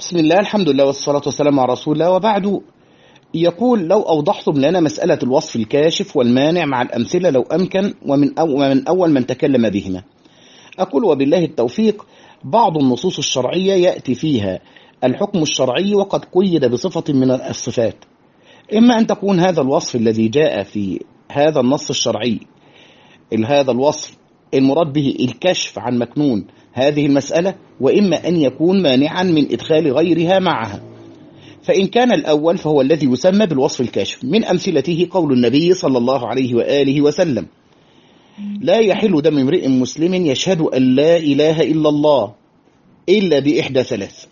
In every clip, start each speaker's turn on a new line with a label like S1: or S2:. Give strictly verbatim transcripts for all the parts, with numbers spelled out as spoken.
S1: بسم الله، الحمد لله والصلاة والسلام على رسول الله، وبعد. يقول: لو أوضحتم لنا مسألة الوصف الكاشف والمانع مع الأمثلة لو أمكن، ومن ومن أول من تكلم بهما. أقول: وبالله التوفيق. بعض النصوص الشرعية يأتي فيها الحكم الشرعي وقد قيد بصفة من الصفات، إما أن تكون هذا الوصف الذي جاء في هذا النص الشرعي هذا الوصف المراد به الكشف عن مكنون هذه المسألة، وإما أن يكون مانعا من إدخال غيرها معها. فإن كان الأول فهو الذي يسمى بالوصف الكاشف. من أمثلته قول النبي صلى الله عليه وآله وسلم: لا يحل دم امرئ مسلم يشهد أن لا إله إلا الله إلا بإحدى ثلاث.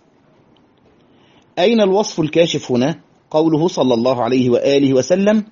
S1: أين الوصف الكاشف هنا؟ قوله صلى الله عليه وآله وسلم: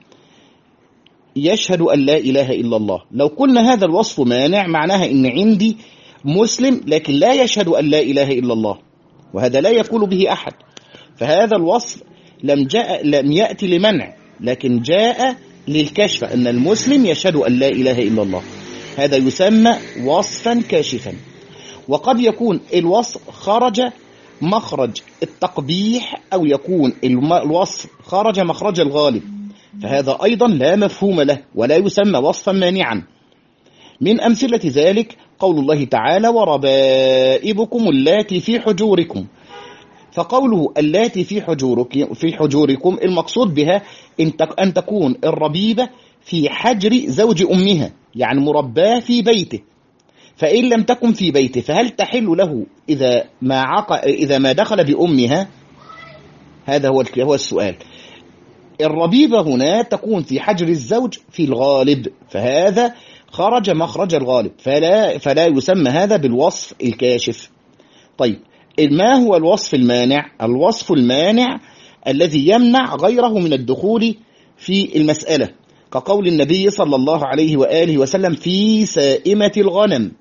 S1: يشهد أن لا إله إلا الله. لو قلنا هذا الوصف مانع، معناها إن عندي مسلم لكن لا يشهد أن لا إله إلا الله، وهذا لا يقول به أحد. فهذا الوصف لم جاء لم يأتي لمنع، لكن جاء للكشف، أن المسلم يشهد أن لا إله إلا الله. هذا يسمى وصفا كاشفا. وقد يكون الوصف خرج مخرج التقبيح، أو يكون الوصف خرج مخرج الغالب، فهذا أيضا لا مفهوم له ولا يسمى وصفا مانعا. من أمثلة ذلك قول الله تعالى: وربائبكم اللاتي في حجوركم. فقوله اللاتي في حجوركم في حجوركم المقصود بها أن تكون الربيبة في حجر زوج أمها، يعني مرباه في بيته. فإن لم تكن في بيته فهل تحل له إذا ما عق... إذا ما دخل بأمها؟ هذا هو هو السؤال. الربيبة هنا تكون في حجر الزوج في الغالب، فهذا خرج مخرج الغالب، فلا فلا يسمى هذا بالوصف الكاشف. طيب، ما هو الوصف المانع؟ الوصف المانع الذي يمنع غيره من الدخول في المسألة، كقول النبي صلى الله عليه وآله وسلم: في سائمة الغنم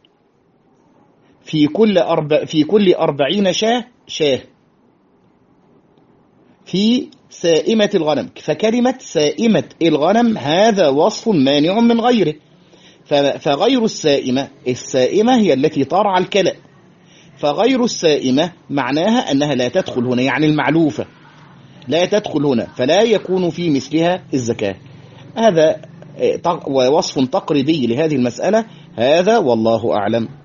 S1: في كل أربع في كل أربعين شاه شاه في سائمة الغنم. فكلمة سائمة الغنم هذا وصف مانع من غيره. فغير السائمة السائمة هي التي ترعى الكلأ، فغير السائمة معناها أنها لا تدخل هنا، يعني المعلوفة لا تدخل هنا، فلا يكون في مثلها الزكاة. هذا وصف تقريبي لهذه المسألة، هذا والله أعلم.